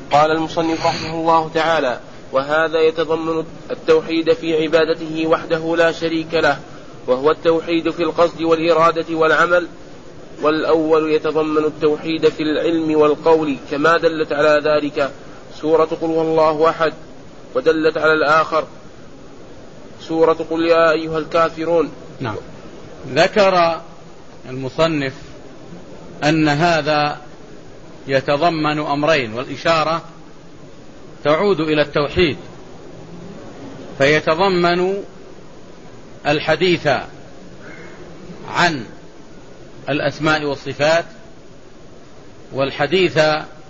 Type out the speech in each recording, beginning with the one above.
قال المصنف رحمه الله تعالى: وهذا يتضمن التوحيد في عبادته وحده لا شريك له، وهو التوحيد في القصد والإرادة والعمل. والأول يتضمن التوحيد في العلم والقول، كما دلت على ذلك سورة قل هو الله أحد، ودلت على الآخر سورة قل يا أيها الكافرون. نعم. ذكر المصنف أن هذا يتضمن أمرين، والإشارة تعود إلى التوحيد، فيتضمن الحديث عن الأسماء والصفات، والحديث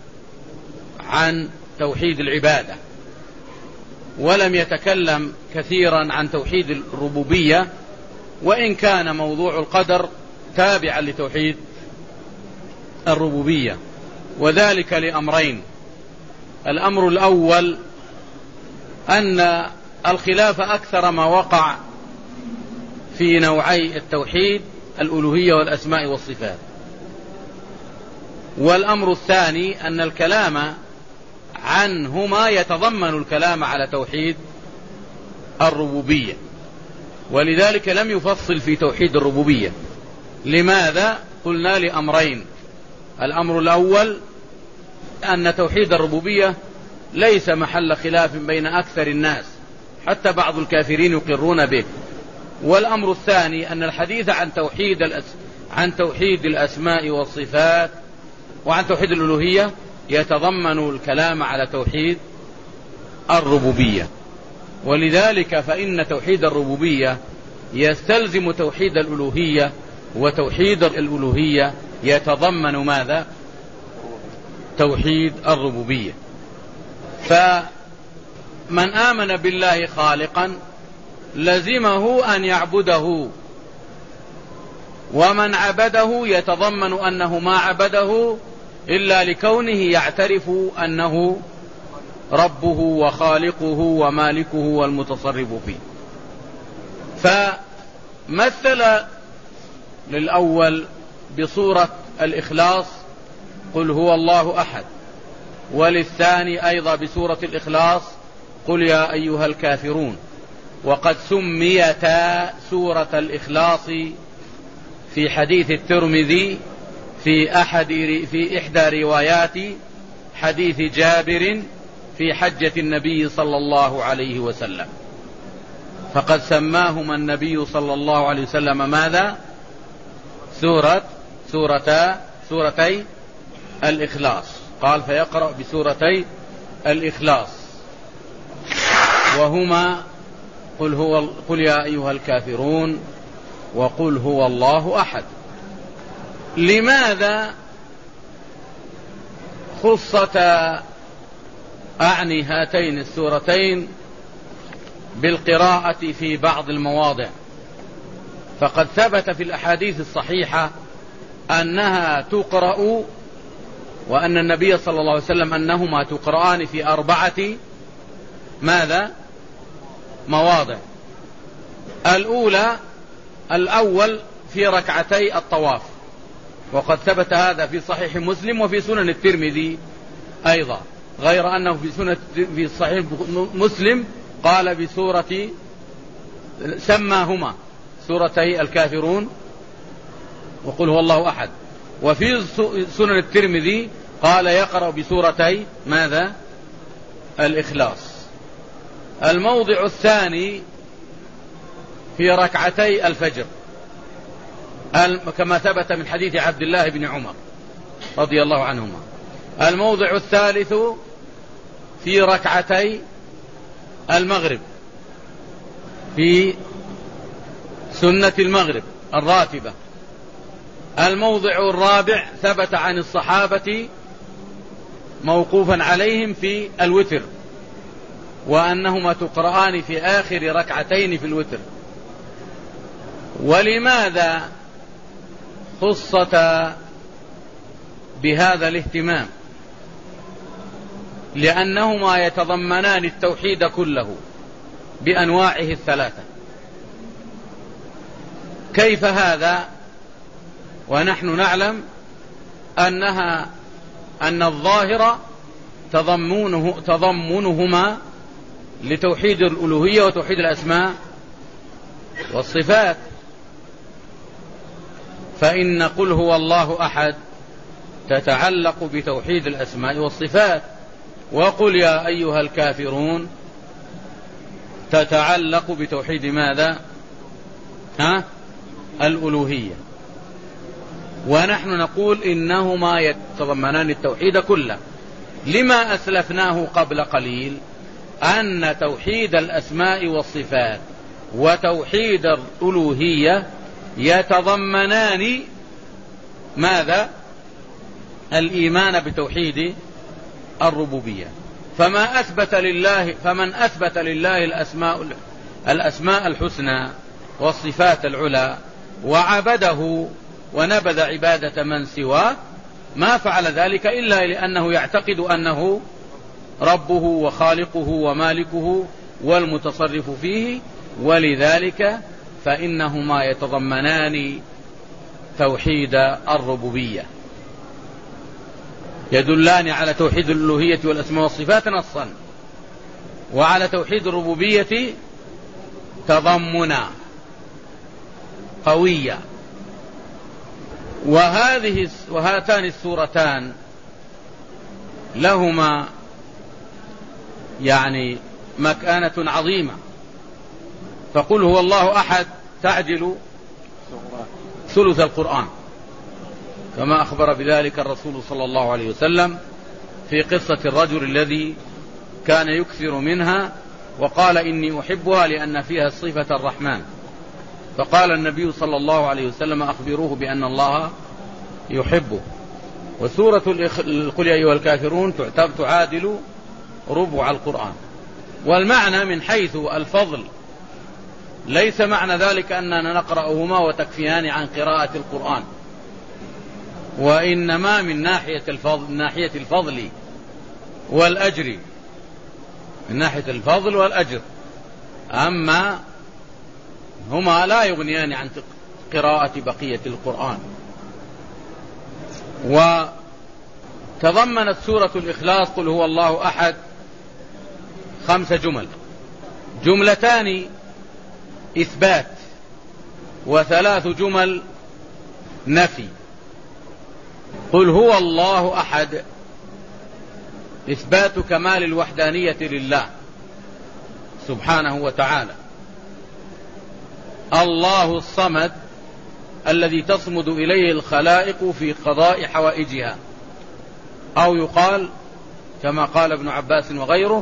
عن توحيد العبادة، ولم يتكلم كثيرا عن توحيد الربوبية، وإن كان موضوع القدر تابعا لتوحيد الربوبية، وذلك لأمرين. الأمر الأول أن الخلاف أكثر ما وقع في نوعي التوحيد الألوهية والأسماء والصفات. والأمر الثاني أن الكلام عنهما يتضمن الكلام على توحيد الربوبية، ولذلك لم يفصل في توحيد الربوبية. لماذا؟ قلنا لأمرين. الأمر الأول أن توحيد الربوبية ليس محل خلاف بين أكثر الناس، حتى بعض الكافرين يقرون به. والأمر الثاني أن الحديث عن توحيد الأسماء والصفات وعن توحيد الألوهية يتضمن الكلام على توحيد الربوبية، ولذلك فإن توحيد الربوبية يستلزم توحيد الألوهية، وتوحيد الألوهية يتضمن ماذا؟ توحيد الربوبية. فمن آمن بالله خالقا لزمه أن يعبده، ومن عبده يتضمن أنه ما عبده إلا لكونه يعترف أنه ربه وخالقه ومالكه والمتصرف فيه. فمثل للأول بصورة الإخلاص قل هو الله أحد، وللثاني أيضا بصورة الإخلاص قل يا أيها الكافرون. وقد سميتا سورة الإخلاص في حديث الترمذي في إحدى روايات حديث جابر في حجة النبي صلى الله عليه وسلم، فقد سماهما النبي صلى الله عليه وسلم ماذا؟ سورتي الإخلاص. قال فيقرأ بسورتي الإخلاص، وهما قل يا أيها الكافرون وقل هو الله أحد. لماذا خصتا أعني هاتين السورتين بالقراءة في بعض المواضع؟ فقد ثبت في الأحاديث الصحيحة أنها تقرأ، وأن النبي صلى الله عليه وسلم أنهما تقرآن في 4 ماذا؟ مواضع. الأول في ركعتي الطواف، وقد ثبت هذا في صحيح مسلم وفي سنن الترمذي أيضا، غير أنه في صحيح مسلم قال بسورة سماهما سورتي الكافرون وقل هو الله أحد، وفي سنن الترمذي قال يقرأ بسورتي ماذا؟ الإخلاص. الموضع الثاني في ركعتي الفجر، كما ثبت من حديث عبد الله بن عمر رضي الله عنهما. الموضع الثالث في ركعتي المغرب، في سنة المغرب الراتبة. الموضع الرابع ثبت عن الصحابة موقوفا عليهم في الوتر، وأنهما تقرآن في آخر ركعتين في الوتر. ولماذا خصتا بهذا الاهتمام؟ لأنهما يتضمنان التوحيد كله بأنواعه 3. كيف هذا ونحن نعلم أن الظاهر تضمنهما لتوحيد الألوهية وتوحيد الأسماء والصفات. فإن قل هو الله أحد تتعلق بتوحيد الأسماء والصفات، وقل يا أيها الكافرون تتعلق بتوحيد ماذا؟ الألوهية. ونحن نقول إنهما يتضمنان التوحيد كله، لما أسلفناه قبل قليل أن توحيد الأسماء والصفات وتوحيد الألوهية يتضمنان ماذا؟ الإيمان بتوحيد الربوبية. فمن أثبت لله الأسماء الحسنى والصفات العلى وعبده ونبذ عبادة من سواه، ما فعل ذلك إلا لأنه يعتقد أنه ربه وخالقه ومالكه والمتصرف فيه، ولذلك فإنهما يتضمنان توحيد الربوبية، يدلان على توحيد الألوهية والأسماء والصفات نصا، وعلى توحيد الربوبية تضمنا قوية. وهاتان السورتان لهما يعني مكانة عظيمة. فقل هو الله أحد تعجل ثلث القرآن، كما أخبر بذلك الرسول صلى الله عليه وسلم في قصة الرجل الذي كان يكثر منها وقال إني أحبها لأن فيها صفة الرحمن، فقال النبي صلى الله عليه وسلم أخبروه بأن الله يحبه. وسورة قل يا أيها الكافرون تعادل ربع القرآن. والمعنى من حيث الفضل ليس معنى ذلك أننا نقرأهما وتكفيان عن قراءة القرآن، وإنما من ناحية الفضل والأجر، من ناحية الفضل والأجر. أما هما لا يغنيان عن قراءة بقية القرآن. وتضمنت سورة الإخلاص قل هو الله أحد 5 جمل، جملتان إثبات و3 جمل نفي. قل هو الله أحد إثبات كمال الوحدانية لله سبحانه وتعالى، الله الصمد الذي تصمد إليه الخلائق في قضاء حوائجها، أو يقال كما قال ابن عباس وغيره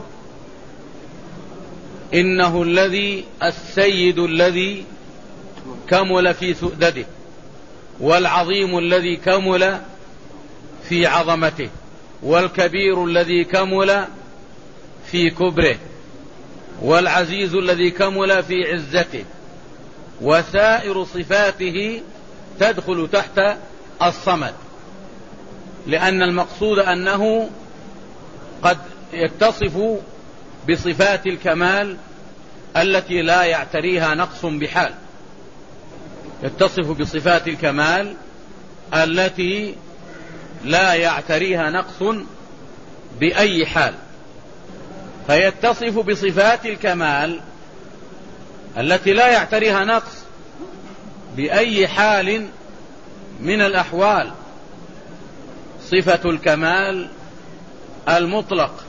إنه السيد الذي كمل في سؤدده، والعظيم الذي كمل في عظمته، والكبير الذي كمل في كبره، والعزيز الذي كمل في عزته، وسائر صفاته تدخل تحت الصمد، لأن المقصود أنه قد يتصف بصفات الكمال التي لا يعتريها نقص بحال، يتصف بصفات الكمال التي لا يعتريها نقص بأي حال، فيتصف بصفات الكمال التي لا يعتريها نقص بأي حال من الأحوال، صفة الكمال المطلق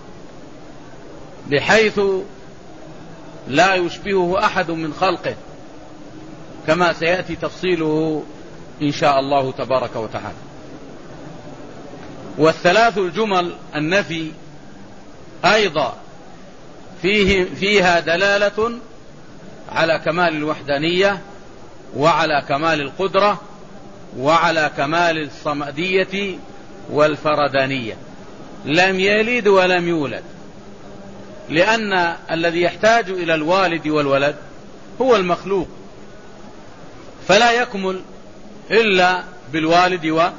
بحيث لا يشبهه أحد من خلقه، كما سيأتي تفصيله إن شاء الله تبارك وتعالى. والثلاث الجمل النفي أيضا فيها دلالة على كمال الوحدانية وعلى كمال القدرة وعلى كمال الصمدية والفردانية، لم يلد ولم يولد، لأن الذي يحتاج إلى الوالد والولد هو المخلوق، فلا يكمل إلا بالوالد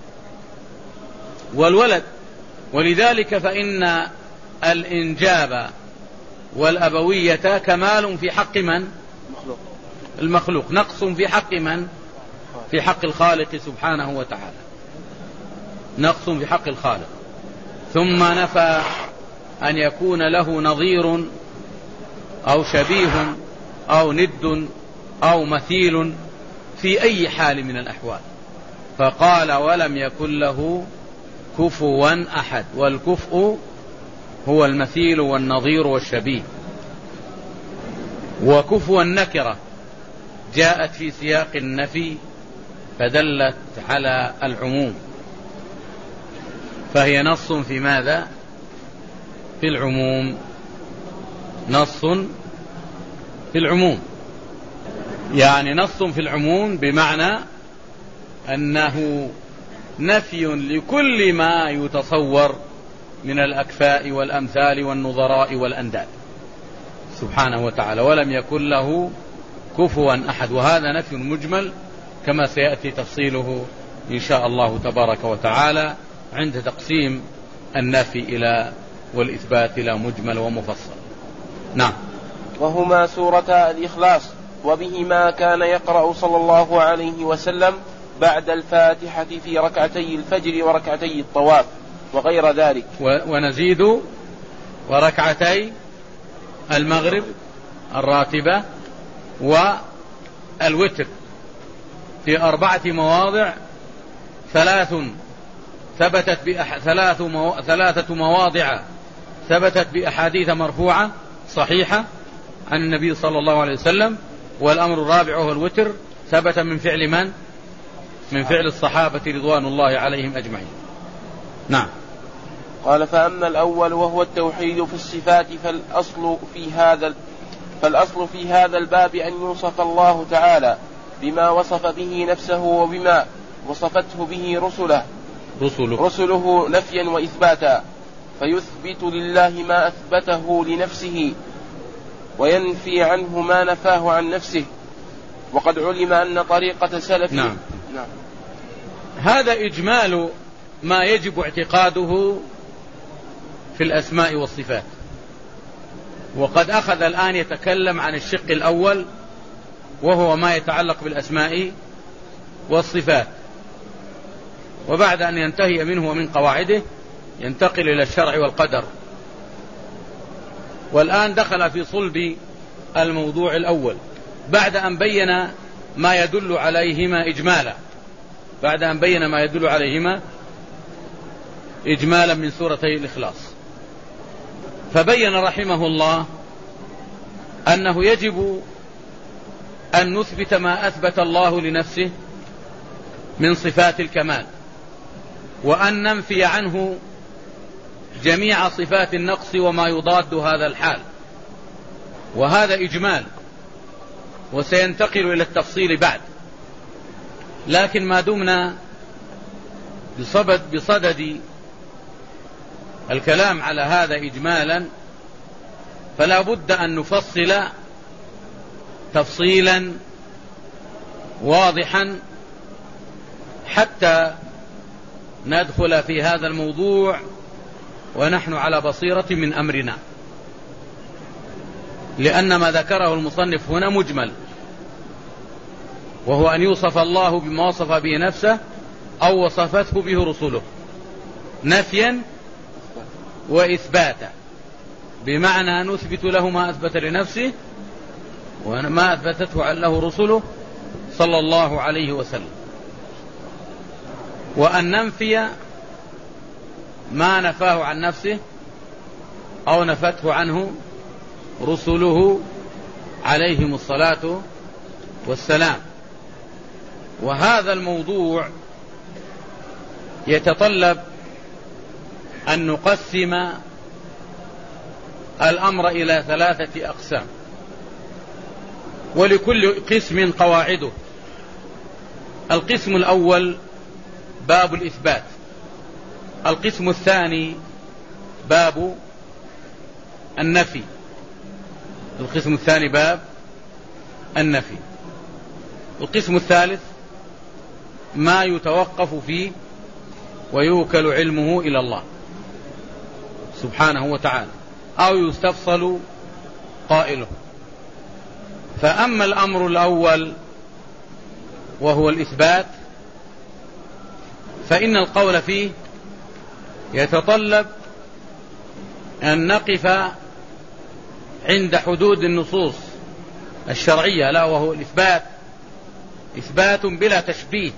والولد. ولذلك فإن الإنجاب والأبوية كمال في حق من؟ المخلوق، نقص في حق من؟ في حق الخالق سبحانه وتعالى، نقص في حق الخالق. ثم نفى أن يكون له نظير أو شبيه أو ند أو مثيل في أي حال من الأحوال، فقال ولم يكن له كفوا أحد، والكفء هو المثيل والنظير والشبيه. وكفوا النكرة جاءت في سياق النفي فدلت على العموم، فهي نص في ماذا؟ في العموم، نص في العموم، يعني نص في العموم بمعنى أنه نفي لكل ما يتصور من الأكفاء والأمثال والنظراء والأنداد سبحانه وتعالى، ولم يكن له كفوا أحد. وهذا نفي مجمل كما سيأتي تفصيله إن شاء الله تبارك وتعالى عند تقسيم النفي إلى والإثبات إلى مجمل ومفصل. نعم. وهما سورتا الإخلاص، وبهما كان يقرأ صلى الله عليه وسلم بعد الفاتحة في ركعتي الفجر وركعتي الطواف وغير ذلك. ونزيد وركعتي المغرب الراتبة والوتر في 4 مواضع، 3 مواضع ثبتت بأحاديث مرفوعة صحيحة عن النبي صلى الله عليه وسلم، والأمر الرابع هو الوتر ثبت من فعل من؟ من فعل الصحابة رضوان الله عليهم أجمعين. نعم. قال فأما الأول وهو التوحيد في الصفات فالأصل في هذا الباب أن يوصف الله تعالى بما وصف به نفسه وبما وصفته به رسله نفيا وإثباتا، فيثبت لله ما أثبته لنفسه وينفي عنه ما نفاه عن نفسه، وقد علم أن طريقة سلف. نعم. هذا إجمال ما يجب اعتقاده في الأسماء والصفات، وقد أخذ الآن يتكلم عن الشق الأول وهو ما يتعلق بالأسماء والصفات، وبعد أن ينتهي منه ومن قواعده ينتقل إلى الشرع والقدر. والآن دخل في صلب الموضوع الأول بعد أن بين ما يدل عليهما إجمالا من سورتي الإخلاص. فبين رحمه الله أنه يجب أن نثبت ما أثبت الله لنفسه من صفات الكمال، وأن ننفي عنه جميع صفات النقص وما يضاد هذا الحال، وهذا إجمال وسينتقل إلى التفصيل بعد. لكن ما دمنا بصدد الكلام على هذا إجمالا فلا بد أن نفصل تفصيلا واضحا حتى ندخل في هذا الموضوع ونحن على بصيرة من أمرنا، لأن ما ذكره المصنف هنا مجمل، وهو أن يوصف الله بما وصف به نفسه أو وصفته به رسله نفيا وإثباتا، بمعنى نثبت له ما أثبت لنفسه وما أثبتته له رسله صلى الله عليه وسلم، وأن ننفي ما نفاه عن نفسه أو نفته عنه رسله عليهم الصلاة والسلام. وهذا الموضوع يتطلب أن نقسم الأمر إلى 3 أقسام، ولكل قسم قواعده. القسم الأول باب الإثبات، القسم الثاني باب النفي، القسم الثاني باب النفي، القسم الثالث ما يتوقف فيه ويوكل علمه إلى الله سبحانه وتعالى أو يستفصل قائله. فأما الأمر الأول وهو الإثبات فإن القول فيه يتطلب أن نقف عند حدود النصوص الشرعية، لا وهو الإثبات، إثبات بلا تشبيه،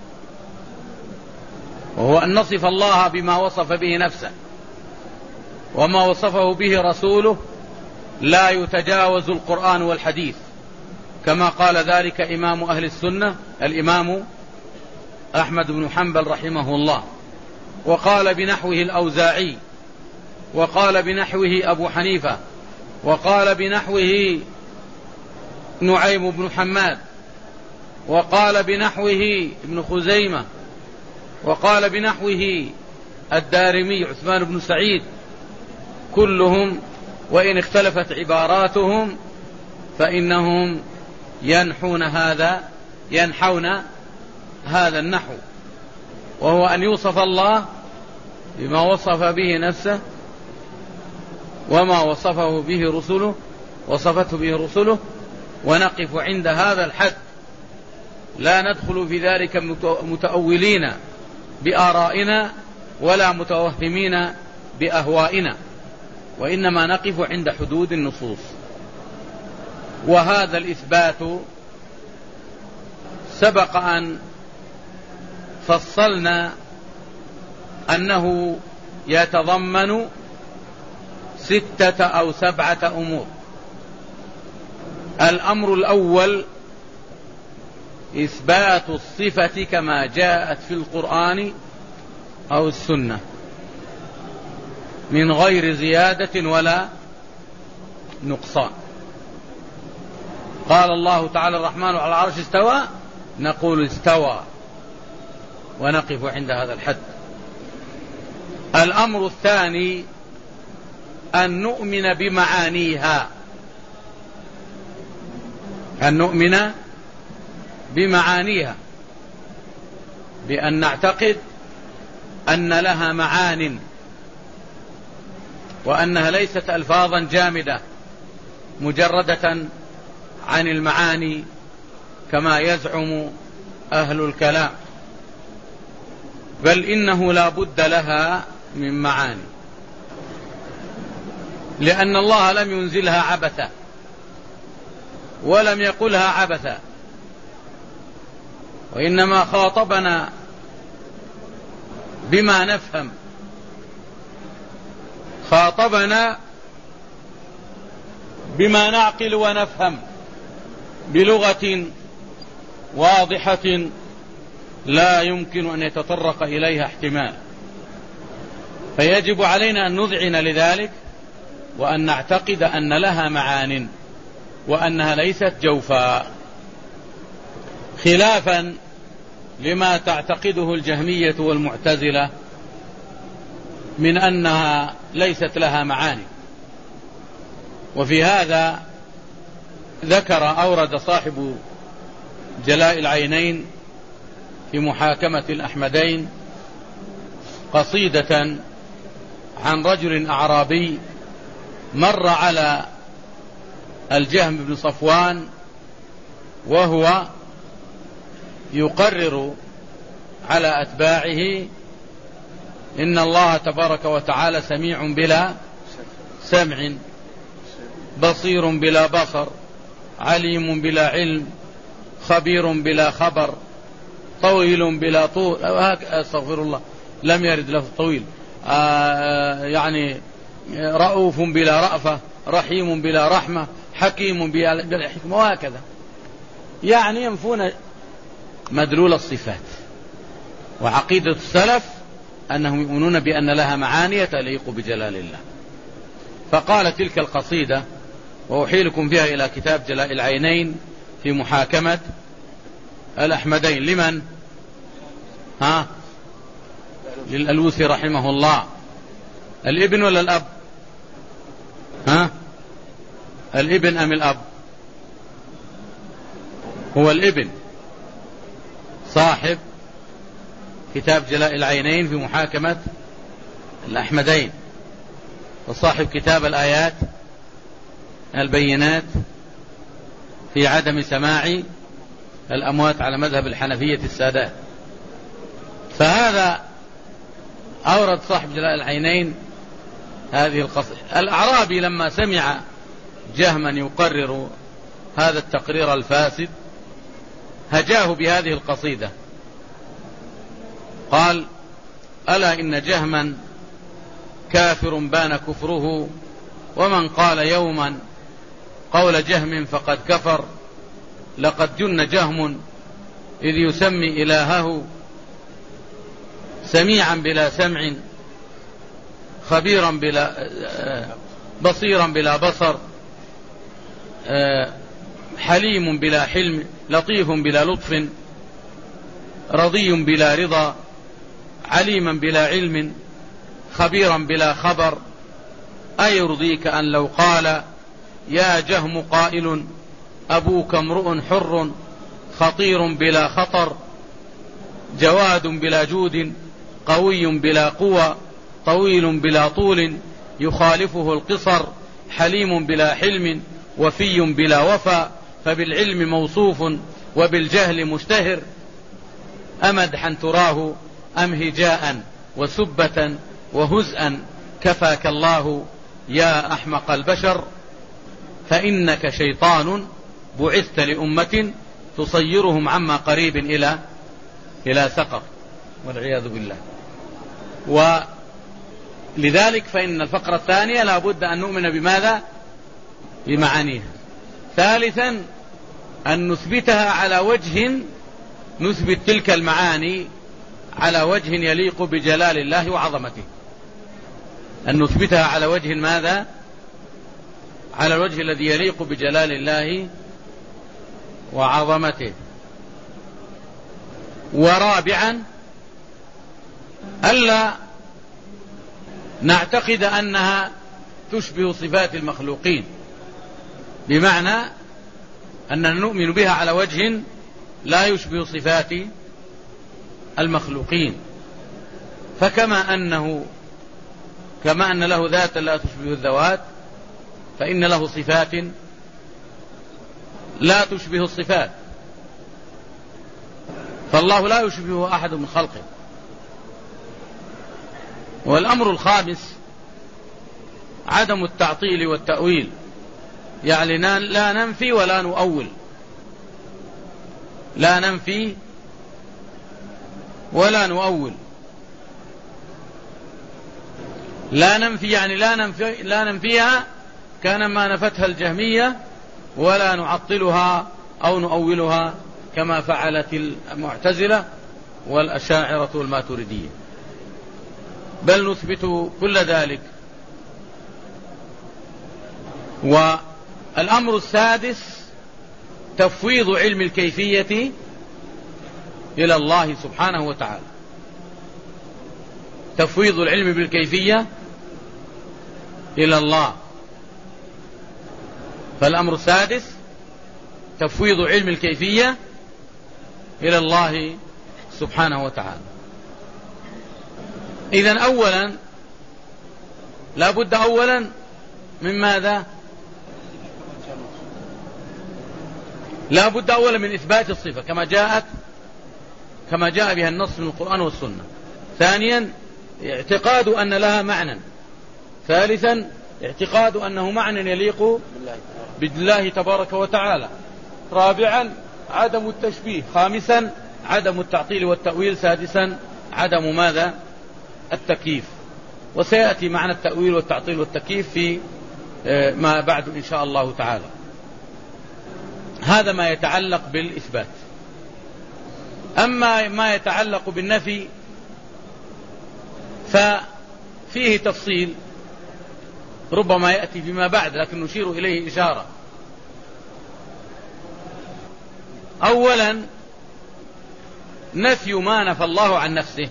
وهو أن نصف الله بما وصف به نفسه وما وصفه به رسوله، لا يتجاوز القرآن والحديث، كما قال ذلك إمام أهل السنة الإمام أحمد بن حنبل رحمه الله، وقال بنحوه الأوزاعي، وقال بنحوه أبو حنيفة، وقال بنحوه نعيم بن حماد، وقال بنحوه ابن خزيمة، وقال بنحوه الدارمي عثمان بن سعيد، كلهم وإن اختلفت عباراتهم فإنهم ينحون هذا النحو، وهو أن يوصف الله بما وصف به نفسه وما وصفته به رسله، ونقف عند هذا الحد، لا ندخل في ذلك متأولين بآرائنا ولا متوهمين بأهوائنا، وإنما نقف عند حدود النصوص. وهذا الإثبات سبق أن فصلنا أنه يتضمن 6 أو 7 أمور. الأمر الأول إثبات الصفة كما جاءت في القرآن أو السنة من غير زيادة ولا نقصان. قال الله تعالى الرحمن على العرش استوى، نقول استوى ونقف عند هذا الحد. الأمر الثاني أن نؤمن بمعانيها، أن نؤمن بمعانيها، بأن نعتقد أن لها معان، وأنها ليست ألفاظا جامدة مجردة عن المعاني كما يزعم أهل الكلام، بل إنه لا بد لها من معاني، لأن الله لم ينزلها عبثا ولم يقلها عبثا، وإنما خاطبنا بما نفهم، خاطبنا بما نعقل ونفهم بلغة واضحة لا يمكن أن يتطرق إليها احتمال، فيجب علينا أن نذعن لذلك، وأن نعتقد أن لها معان وأنها ليست جوفاء، خلافا لما تعتقده الجهمية والمعتزلة من أنها ليست لها معاني. وفي هذا أورد صاحب جلاء العينين في محاكمة الأحمدين قصيدة عن رجل أعرابي مر على الجهم بن صفوان وهو يقرر على أتباعه إن الله تبارك وتعالى سميع بلا سمع، بصير بلا بصر، عليم بلا علم، خبير بلا خبر، طويل بلا طول، استغفر الله لم يرد له طويل، يعني رؤوف بلا رأفة، رحيم بلا رحمة، حكيم بلا حكمة، وهكذا، يعني ينفون مدلول الصفات. وعقيدة السلف أنهم يؤمنون بأن لها معاني تليق بجلال الله. فقال تلك القصيدة، وأحيلكم بها إلى كتاب جلاء العينين في محاكمة الأحمدين، لمن؟ للألوسي رحمه الله. الابن ولا الأب؟ الابن أم الأب؟ هو الابن صاحب كتاب جلاء العينين في محاكمة الأحمدين، وصاحب كتاب الآيات البينات في عدم سماع الأموات على مذهب الحنفية السادات. فهذا أورد صاحب جلاء العينين هذه القصيدة. الأعرابي لما سمع جهما يقرر هذا التقرير الفاسد هجاه بهذه القصيدة، قال: ألا إن جهما كافر بان كفره، ومن قال يوما قول جهم فقد كفر. لقد جن جهم إذ يسمي إلهه، سميعا بلا سمع، خبيرا بصيرا بلا بصر، حليم بلا حلم، لطيف بلا لطف، رضي بلا رضا، عليما بلا علم، خبيرا بلا خبر. أيرضيك أن لو قال يا جهم قائل أبوك امرؤ حر، خطير بلا خطر، جواد بلا جود، قوي بلا قوى، طويل بلا طول، يخالفه القصر، حليم بلا حلم، وفي بلا وفا، فبالعلم موصوف وبالجهل مشتهر. أمدحا تراه أم هجاء وسبة وهزءا، كفاك الله يا أحمق البشر. فإنك شيطان بعثت لأمة، تصيرهم عما قريب إلى سقر، والعياذ بالله. ولذلك فإن الفقرة الثانية لا بد أن نؤمن بماذا؟ بمعانيها. ثالثا أن نثبتها على وجه، نثبت تلك المعاني على وجه يليق بجلال الله وعظمته. أن نثبتها على وجه ماذا؟ على الوجه الذي يليق بجلال الله وعظمته. ورابعا ألا نعتقد أنها تشبه صفات المخلوقين، بمعنى أننا نؤمن بها على وجه لا يشبه صفات المخلوقين. فكما أن له ذات لا تشبه الذوات، فإن له صفات لا تشبه الصفات، فالله لا يشبه أحد من خلقه. والأمر الخامس عدم التعطيل والتأويل، يعني لا ننفي ولا نؤول، لا ننفي ولا نؤول. لا ننفي يعني لا ننفيها كان ما نفتها الجهمية، ولا نعطلها أو نؤولها كما فعلت المعتزلة والأشاعرة والماتريدية، بل نثبت كل ذلك. والأمر السادس تفويض علم الكيفية إلى الله سبحانه وتعالى، تفويض العلم بالكيفية إلى الله. فالأمر السادس تفويض علم الكيفية إلى الله سبحانه وتعالى. إذن أولا لا بد أولا من ماذا؟ لا بد أولا من إثبات الصفة كما جاء بها النص من القرآن والسنة. ثانيا اعتقاد أن لها معنى. ثالثا اعتقاد أنه معنى يليق بالله تبارك وتعالى. رابعا عدم التشبيه. خامسا عدم التعطيل والتأويل. سادسا عدم ماذا؟ التكييف. وسيأتي معنى التأويل والتعطيل والتكييف في ما بعد إن شاء الله تعالى. هذا ما يتعلق بالإثبات. أما ما يتعلق بالنفي ففيه تفصيل ربما يأتي فيما بعد، لكن نشير إليه إشارة. أولا نفي ما نفى الله عن نفسه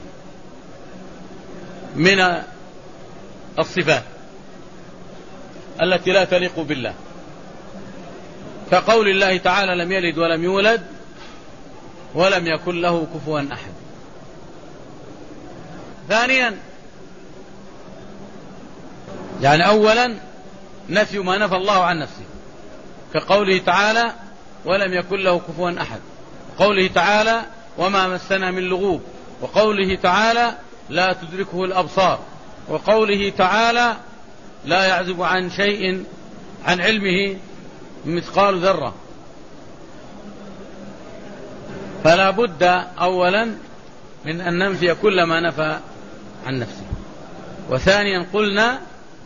من الصفات التي لا تليق بالله، كقول الله تعالى لم يلد ولم يولد ولم يكن له كفوا أحد. ثانيا يعني أولا نفي ما نفى الله عن نفسه، كقوله تعالى ولم يكن له كفوا أحد، قوله تعالى وما مسنا من لغوب، وقوله تعالى لا تدركه الأبصار، وقوله تعالى لا يعزب عن شيء عن علمه مثقال ذرة. فلا بد أولا من أن ننفي كل ما نفى عن نفسه. وثانيا قلنا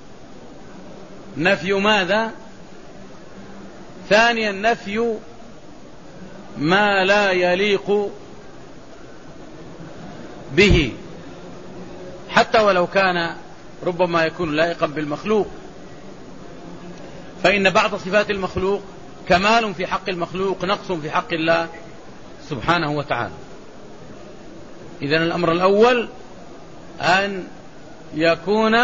نفي ماذا؟ ثانيا نفي ما لا يليق به، حتى ولو كان ربما يكون لائقا بالمخلوق، فإن بعض صفات المخلوق كمال في حق المخلوق، نقص في حق الله سبحانه وتعالى. إذن الأمر الأول أن يكون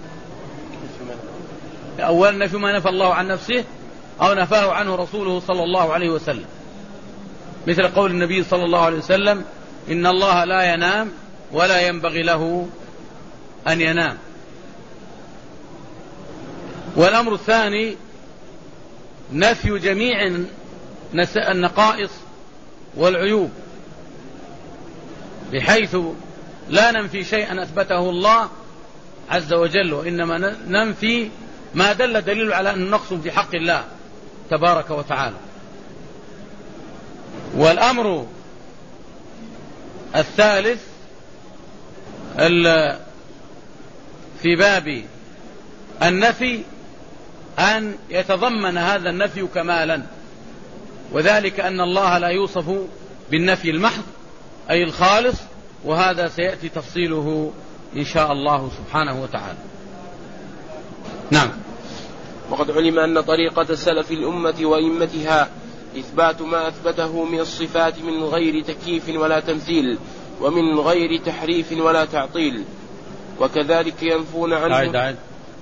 أولا نفي ما نفى الله عن نفسه أو نفاه عنه رسوله صلى الله عليه وسلم، مثل قول النبي صلى الله عليه وسلم: إن الله لا ينام ولا ينبغي له أن ينام. والأمر الثاني نفي جميع النقائص والعيوب، بحيث لا ننفي شيئا أثبته الله عز وجل، وإنما ننفي ما دل دليل على أنه نقص في حق الله تبارك وتعالى. والأمر الثالث في باب النفي أن يتضمن هذا النفي كمالا، وذلك أن الله لا يوصف بالنفي المحض أي الخالص، وهذا سيأتي تفصيله إن شاء الله سبحانه وتعالى. نعم. وقد علم أن طريقة سلف الأمة وإمتها إثبات ما أثبته من الصفات من غير تكييف ولا تمثيل، ومن غير تحريف ولا تعطيل، وكذلك ينفون عنه.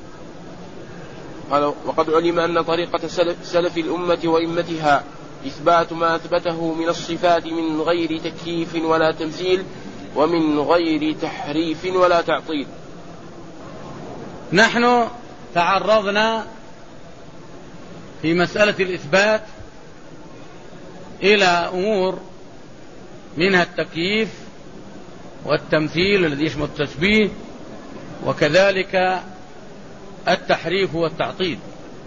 وقد علم أن طريقة سلف الأمة وإمتها إثبات ما أثبته من الصفات من غير تكييف ولا تمثيل، ومن غير تحريف ولا تعطيل. نحن تعرضنا في مسألة الإثبات إلى أمور منها التكييف والتمثيل الذي يشمل التشبيه، وكذلك التحريف والتعطيل.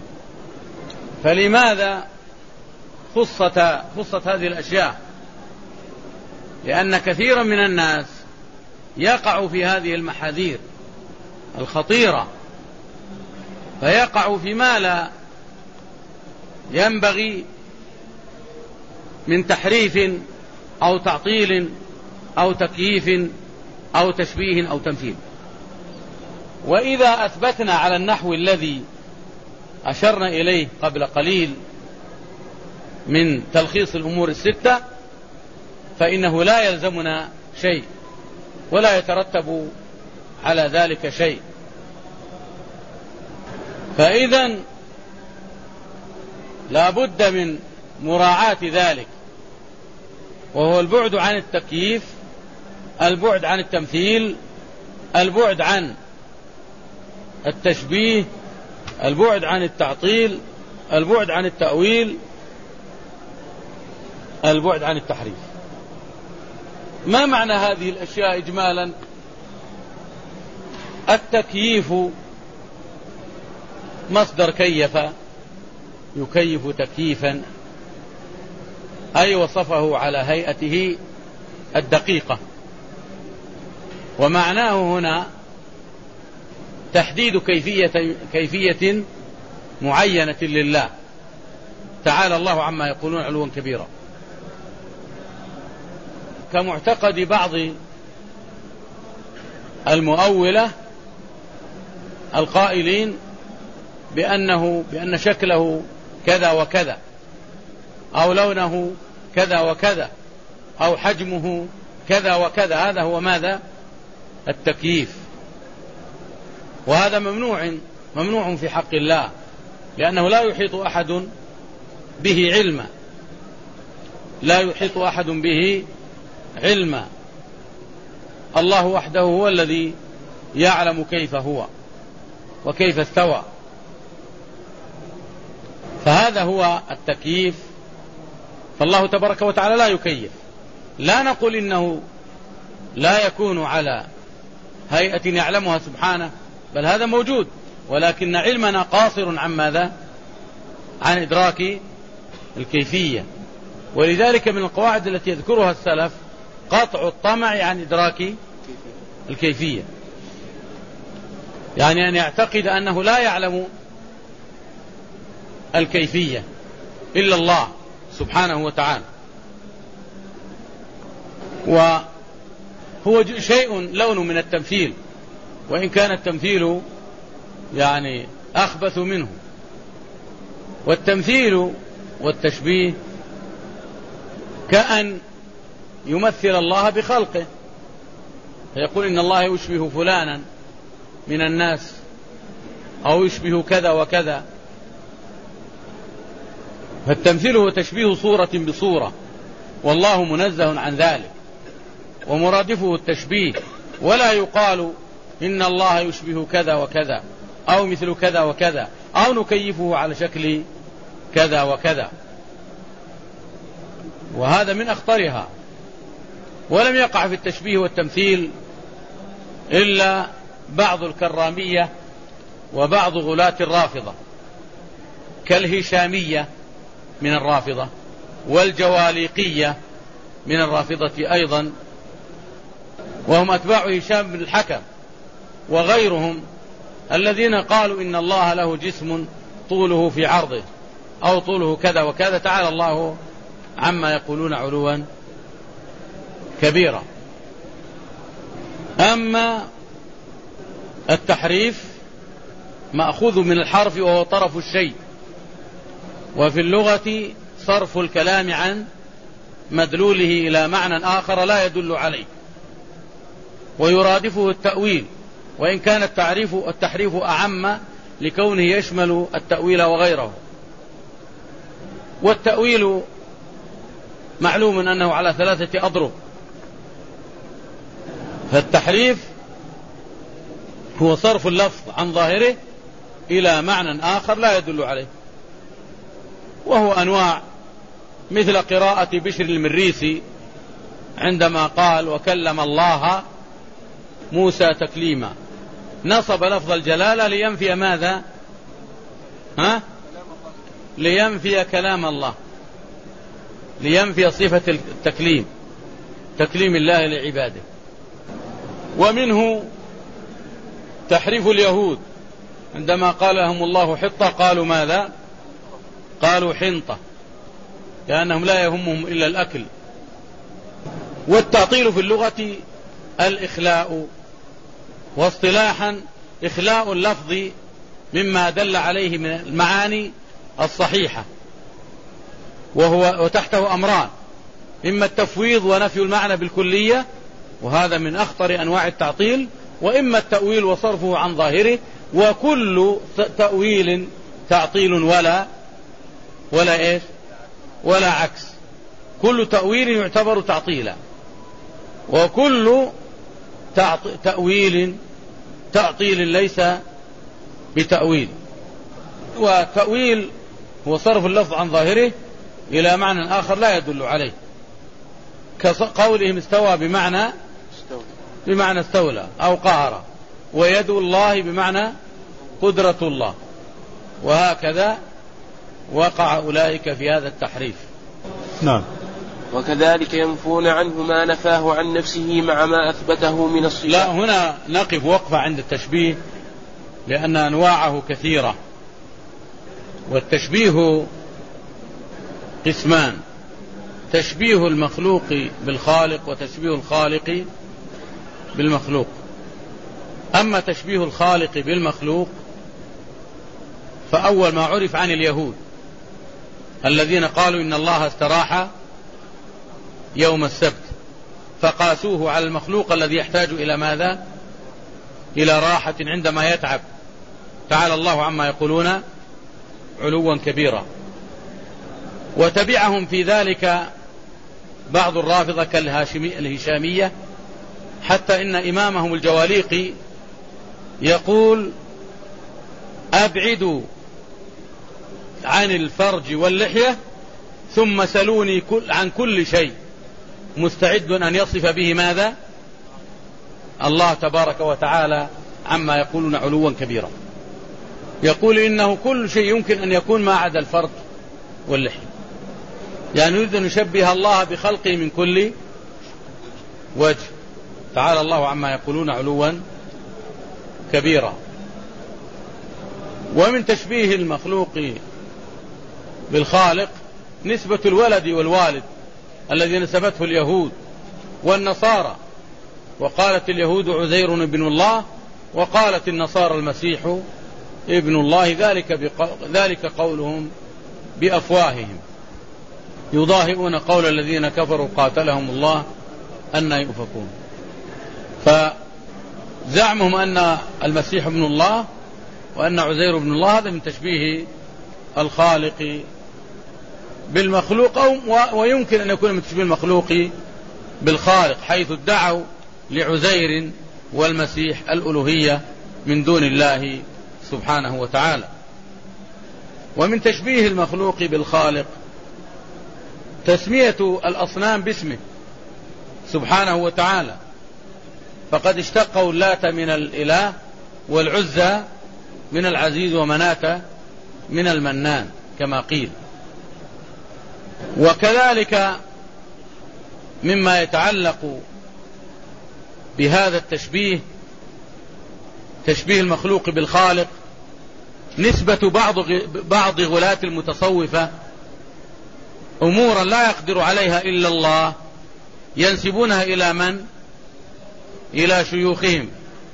فلماذا خصت هذه الأشياء؟ لأن كثيرا من الناس يقع في هذه المحاذير الخطيرة، فيقع فيما لا ينبغي من تحريف أو تعطيل أو تكييف أو تشبيه أو تمثيل. وإذا أثبتنا على النحو الذي أشرنا إليه قبل قليل من تلخيص الأمور الستة، فإنه لا يلزمنا شيء ولا يترتب على ذلك شيء. فإذن لا بد من مراعاة ذلك، وهو البعد عن التكييف، البعد عن التمثيل، البعد عن التشبيه، البعد عن التعطيل، البعد عن التأويل، البعد عن التحريف. ما معنى هذه الأشياء إجمالا؟ التكييف مصدر كيف يكيف تكييفا، أي وصفه على هيئته الدقيقة. ومعناه هنا تحديد كيفية معينة لله تعالى الله عما يقولون علوا كبيرا، كمعتقد بعض المؤولة القائلين بأن شكله كذا وكذا، أو لونه كذا وكذا، أو حجمه كذا وكذا. هذا هو ماذا؟ التكييف. وهذا ممنوع في حق الله، لأنه لا يحيط أحد به علما، لا يحيط أحد به علما. الله وحده هو الذي يعلم كيف هو وكيف استوى. فهذا هو التكييف. فالله تبارك وتعالى لا يكيف. لا نقول إنه لا يكون على هيئة يعلمها سبحانه، بل هذا موجود، ولكن علمنا قاصر عن ماذا؟ عن إدراك الكيفية. ولذلك من القواعد التي يذكرها السلف قطع الطمع عن إدراك الكيفية، يعني أن يعتقد أنه لا يعلم الكيفية إلا الله سبحانه وتعالى. وهو شيء لون من التمثيل، وإن كان التمثيل يعني أخبث منه. والتمثيل والتشبيه كأن يمثل الله بخلقه، فيقول إن الله يشبه فلانا من الناس، أو يشبه كذا وكذا. فالتمثيل هو تشبيه صورة بصورة، والله منزه عن ذلك، ومرادفه التشبيه. ولا يقال إن الله يشبه كذا وكذا، أو مثل كذا وكذا، أو نكيفه على شكل كذا وكذا، وهذا من أخطرها. ولم يقع في التشبيه والتمثيل إلا بعض الكرامية وبعض غلاة الرافضة، كالهشامية من الرافضة، والجواليقية من الرافضة أيضا، وهم أتباع هشام بن الحكم، وغيرهم الذين قالوا إن الله له جسم طوله في عرضه، أو طوله كذا وكذا. تعالى الله عما يقولون علوا كبيرا. أما التحريف مأخوذ من الحرف، وهو طرف الشيء، وفي اللغة صرف الكلام عن مدلوله إلى معنى آخر لا يدل عليه، ويرادفه التأويل، وإن كان التحريف أعم لكونه يشمل التأويل وغيره. والتأويل معلوم أنه على 3 أضرب. فالتحريف هو صرف اللفظ عن ظاهره إلى معنى آخر لا يدل عليه، وهو أنواع، مثل قراءة بشر المريسي عندما قال وكلم الله موسى تكليما، نصب لفظ الجلالة لينفي ماذا؟ لينفي كلام الله، لينفي صفة التكليم، تكليم الله لعباده. ومنه تحريف اليهود عندما قال لهم الله حطة قالوا ماذا؟ قالوا حنطة، لأنهم لا يهمهم إلا الأكل. والتعطيل في اللغة الإخلاء، واصطلاحا إخلاء اللفظ مما دل عليه من المعاني الصحيحة، وتحته أمران: إما التفويض ونفي المعنى بالكلية، وهذا من أخطر أنواع التعطيل، وإما التأويل وصرفه عن ظاهره. وكل تأويل تعطيل ولا عكس. كل تأويل يعتبر تعطيلا، وكل تأويل تعطيل ليس بتأويل. والتأويل هو صرف اللفظ عن ظاهره إلى معنى آخر لا يدل عليه، كقولهم استوى بمعنى استولى أو قهر، ويد الله بمعنى قدرة الله، وهكذا وقع أولئك في هذا التحريف. نعم. وكذلك ينفون عنه ما نفاه عن نفسه مع ما أثبته من الصفات. لا، هنا نقف وقفة عند التشبيه، لأن أنواعه كثيرة. والتشبيه قسمان: تشبيه المخلوق بالخالق، وتشبيه الخالق بالمخلوق. أما تشبيه الخالق بالمخلوق فأول ما عرف عن اليهود الذين قالوا إن الله استراح يوم السبت، فقاسوه على المخلوق الذي يحتاج إلى ماذا؟ إلى راحة عندما يتعب. تعالى الله عما يقولون علوا كبيرا. وتبعهم في ذلك بعض الرافضة كالهشامية، حتى إن إمامهم الجواليقي يقول: أبعدوا عن الفرج واللحية ثم سلوني عن كل شيء، مستعد أن يصف به ماذا؟ الله تبارك وتعالى عما يقولون علوا كبيرا. يقول إنه كل شيء يمكن أن يكون ما عدا الفرد واللحية، يعني يريد أن يشبه الله بخلقه من كل وجه. تعالى الله عما يقولون علوا كبيرا. ومن تشبيه المخلوق بالخالق نسبة الولد والوالد الذي نسبته اليهود والنصارى، وقالت اليهود عزير ابن الله، وقالت النصارى المسيح ابن الله، ذلك قولهم بأفواههم يضاهئون قول الذين كفروا قاتلهم الله أن يؤفكون. فزعمهم أن المسيح ابن الله وأن عزير ابن الله هذا من تشبيه الخالق بالمخلوق، ويمكن أن يكون من تشبيه المخلوق بالخالق، حيث ادعوا لعزير والمسيح الألوهية من دون الله سبحانه وتعالى. ومن تشبيه المخلوق بالخالق تسمية الأصنام باسمه سبحانه وتعالى، فقد اشتقوا اللات من الإله والعزى من العزيز ومناة من المنان كما قيل. وكذلك مما يتعلق بهذا التشبيه تشبيه المخلوق بالخالق نسبة بعض غلاة المتصوفة أمورا لا يقدر عليها إلا الله، ينسبونها إلى من؟ إلى شيوخهم،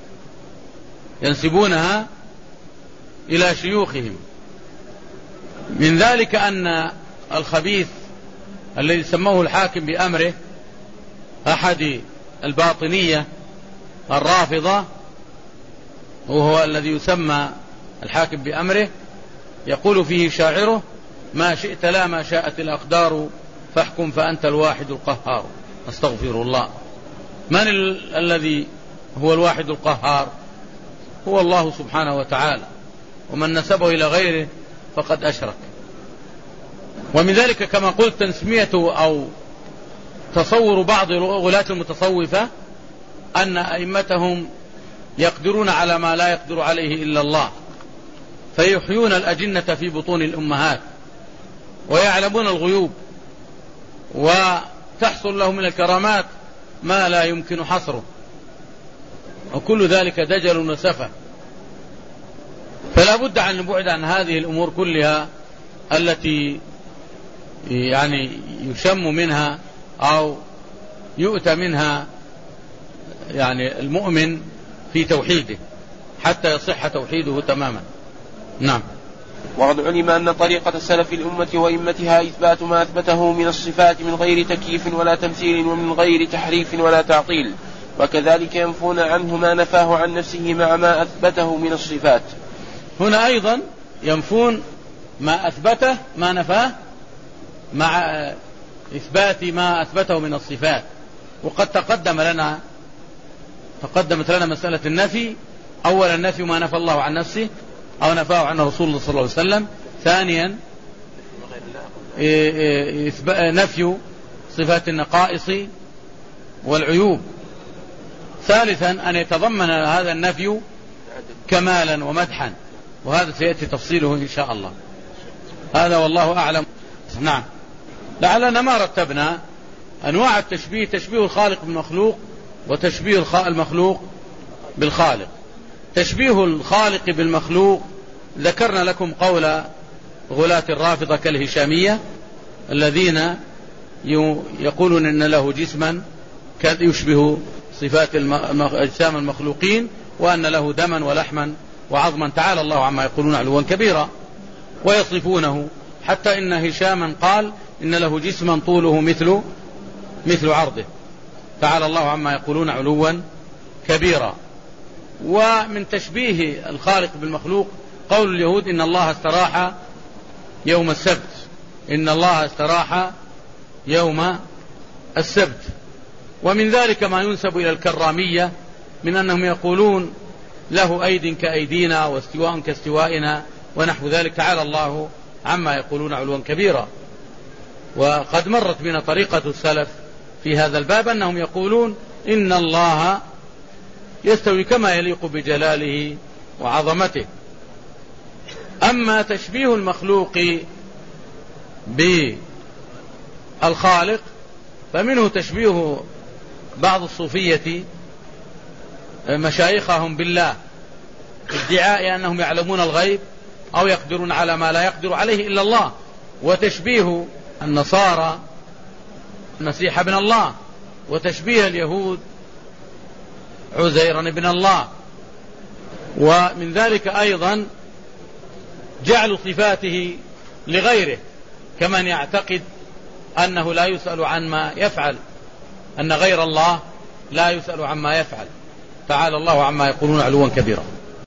ينسبونها إلى شيوخهم. من ذلك أن الخبيث الذي سموه الحاكم بأمره أحد الباطنية الرافضة، وهو الذي يسمى الحاكم بأمره، يقول فيه شاعره: ما شئت لا ما شاءت الأقدار فاحكم فأنت الواحد القهار. أستغفر الله. من الذي هو الواحد القهار؟ هو الله سبحانه وتعالى، ومن نسبه إلى غيره فقد أشرك. ومن ذلك كما قلت تسمية أو تصور بعض غلاة المتصوفة أن أئمتهم يقدرون على ما لا يقدر عليه إلا الله، فيحيون الأجنة في بطون الأمهات ويعلمون الغيوب، وتحصل لهم من الكرامات ما لا يمكن حصره، وكل ذلك دجل وسفه. فلا بد أن نبعد عن هذه الأمور كلها التي يعني يشم منها أو يؤتى منها يعني المؤمن في توحيده حتى يصح توحيده تماما. نعم. وقد علم أن طريقة سلف الأمة وإمتها إثبات ما أثبته من الصفات من غير تكييف ولا تمثيل ومن غير تحريف ولا تعطيل، وكذلك ينفون عنه ما نفاه عن نفسه مع ما أثبته من الصفات. هنا أيضا ينفون ما أثبته ما نفاه مع إثبات ما أثبته من الصفات. وقد تقدمت لنا مسألة النفي. أولا النفي ما نفى الله عن نفسه أو نفاه عنه رسول الله صلى الله عليه وسلم. ثانيا نفي صفات النقائص والعيوب. ثالثا أن يتضمن هذا النفي كمالا ومدحا، وهذا سيأتي تفصيله إن شاء الله. هذا والله أعلم. نعم. لعلنا ما رتبنا أنواع التشبيه: تشبيه الخالق بالمخلوق، وتشبيه المخلوق بالخالق. تشبيه الخالق بالمخلوق ذكرنا لكم قول غلاة الرافضة كالهشامية الذين يقولون إن له جسما يشبه صفات أجسام المخلوقين، وأن له دما ولحما وعظما، تعالى الله عما يقولون علوا كبيرا، ويصفونه حتى إن هشاما قال إن له جسما طوله مثل عرضه، تعالى الله عما يقولون علوا كبيرا. ومن تشبيه الخالق بالمخلوق قول اليهود إن الله استراح يوم السبت، إن الله استراح يوم السبت. ومن ذلك ما ينسب إلى الكرامية من أنهم يقولون له أيد كأيدينا واستواء كاستوائنا ونحو ذلك، تعالى الله عما يقولون علوا كبيرا. وقد مرت بنا طريقة السلف في هذا الباب أنهم يقولون إن الله يستوي كما يليق بجلاله وعظمته. أما تشبيه المخلوق بالخالق فمنه تشبيه بعض الصوفية مشايخهم بالله، ادعاء أنهم يعلمون الغيب أو يقدرون على ما لا يقدر عليه إلا الله، وتشبيه النصارى المسيح ابن الله، وتشبيه اليهود عزيرا ابن الله. ومن ذلك أيضا جعل صفاته لغيره، كمن يعتقد أنه لا يسأل عن ما يفعل، أن غير الله لا يسأل عما يفعل، تعالى الله عما يقولون علوا كبيرا.